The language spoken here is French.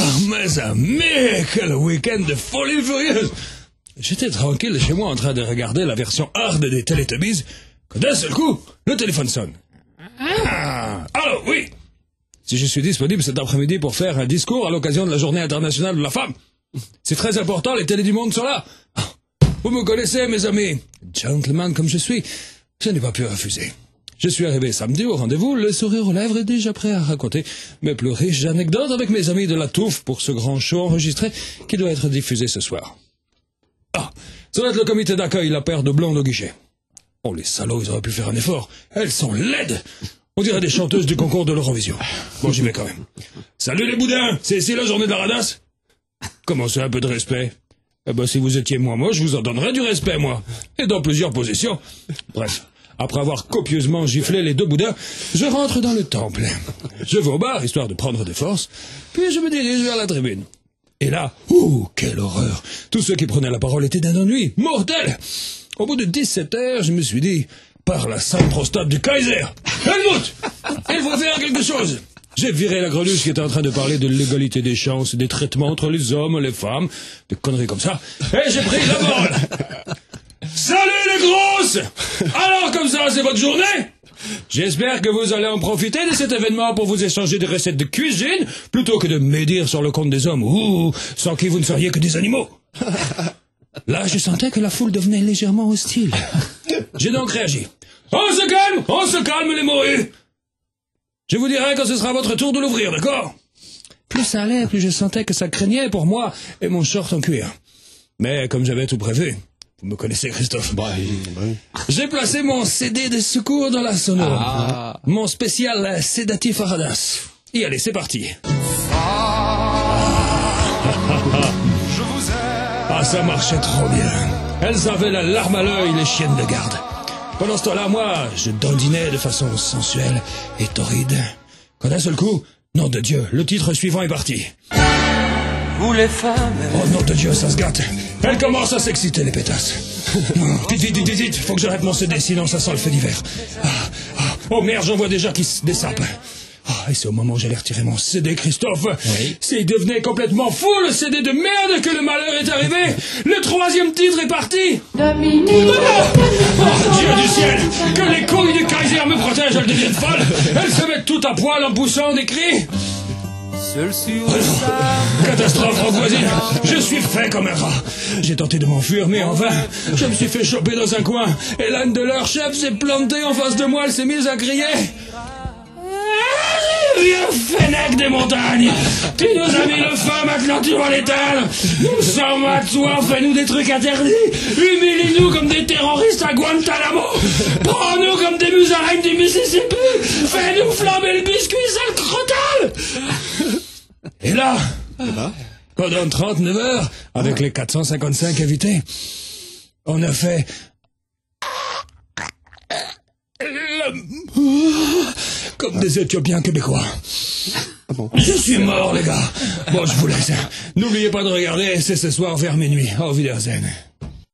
mes amis, quel week-end de folie furieuse! J'étais tranquille chez moi en train de regarder la version hard des Teletubbies, que d'un seul coup, le téléphone sonne. Ah, allô, oui! Si je suis disponible cet après-midi pour faire un discours à l'occasion de la Journée internationale de la femme. C'est très important, les télés du monde sont là. Vous me connaissez, mes amis. Gentleman comme je suis, je n'ai pas pu refuser. Je suis arrivé samedi au rendez-vous, le sourire aux lèvres et déjà prêt à raconter mes plus riches anecdotes avec mes amis de la Touffe pour ce grand show enregistré qui doit être diffusé ce soir. Ah, ça va être le comité d'accueil, la paire de blondes au guichet. Oh, les salauds, ils auraient pu faire un effort. Elles sont laides. On dirait des chanteuses du concours de l'Eurovision. Bon, j'y vais quand même. Salut les boudins, c'est ici la journée de la radasse? Commencez un peu de respect. Eh ben, si vous étiez moins moche, je vous en donnerais du respect, moi. Et dans plusieurs positions. Bref, après avoir copieusement giflé les deux boudins, je rentre dans le temple. Je vais au bar, histoire de prendre des forces, puis je me dirige vers la tribune. Et là, quelle horreur! Tous ceux qui prenaient la parole étaient d'un ennui mortel. Au bout de 17 heures, je me suis dit, par la sainte prostate du Kaiser, Helmut, il faut faire quelque chose. J'ai viré la greluche qui était en train de parler de l'égalité des chances, des traitements entre les hommes et les femmes, des conneries comme ça, et j'ai pris la parole. Salut les grosses! Alors comme ça, c'est votre journée? J'espère que vous allez en profiter de cet événement pour vous échanger des recettes de cuisine, plutôt que de médire sur le compte des hommes, sans qui vous ne seriez que des animaux. Là, je sentais que la foule devenait légèrement hostile. J'ai donc réagi. On se calme les morues! Je vous dirai quand ce sera votre tour de l'ouvrir, d'accord? Plus ça allait, plus je sentais que ça craignait pour moi et mon short en cuir. Mais comme j'avais tout prévu, vous me connaissez, Christophe. J'ai placé mon CD de secours dans la sonore. Mon spécial sédatif à radasse. Et allez, c'est parti. Ah, ça marchait trop bien. Elles avaient la larme à l'œil, les chiennes de garde. Pendant ce temps-là, moi, je dandinais de façon sensuelle et torride. Quand d'un seul coup, nom de Dieu, le titre suivant est parti. Vous les femmes... Oh, nom de Dieu, ça se gâte. Elle commence à s'exciter, les pétasses. Vite, faut que j'arrête mon CD, sinon ça sent le fait divers. Oh merde, j'en vois déjà qui se dessape. Et c'est au moment où j'allais retirer mon CD, Christophe. Oui. S'il devenait complètement fou, le CD de merde, que le malheur est arrivé. Le troisième titre est parti. Dominique. Oh, Dieu du ciel, que les couilles du Kaiser me protègent, elles deviennent folles. Elles se mettent tout à poil en poussant des cris. Seul sur Catastrophe en voisine. Je suis fait comme un rat. J'ai tenté de m'enfuir, mais en vain. Je me suis fait choper dans un coin. Et l'âne de leur chef s'est planté en face de moi. Elle s'est mise à crier. Vieux fennec des montagnes, tu nous as mis le feu, maintenant tu vas l'éteindre. Nous sommes à toi, fais-nous des trucs interdits. Humilie-nous comme des terroristes à Guantanamo. Prends-nous comme des musaraignes du Mississippi. Fais-nous flamber le biscuit, sale crotal. Et là, pendant 39 heures, avec les 455 invités, on a fait... comme des Éthiopiens québécois. Je suis mort, les gars. Bon, je vous laisse. N'oubliez pas de regarder, c'est ce soir vers minuit. Au Wiedersehen.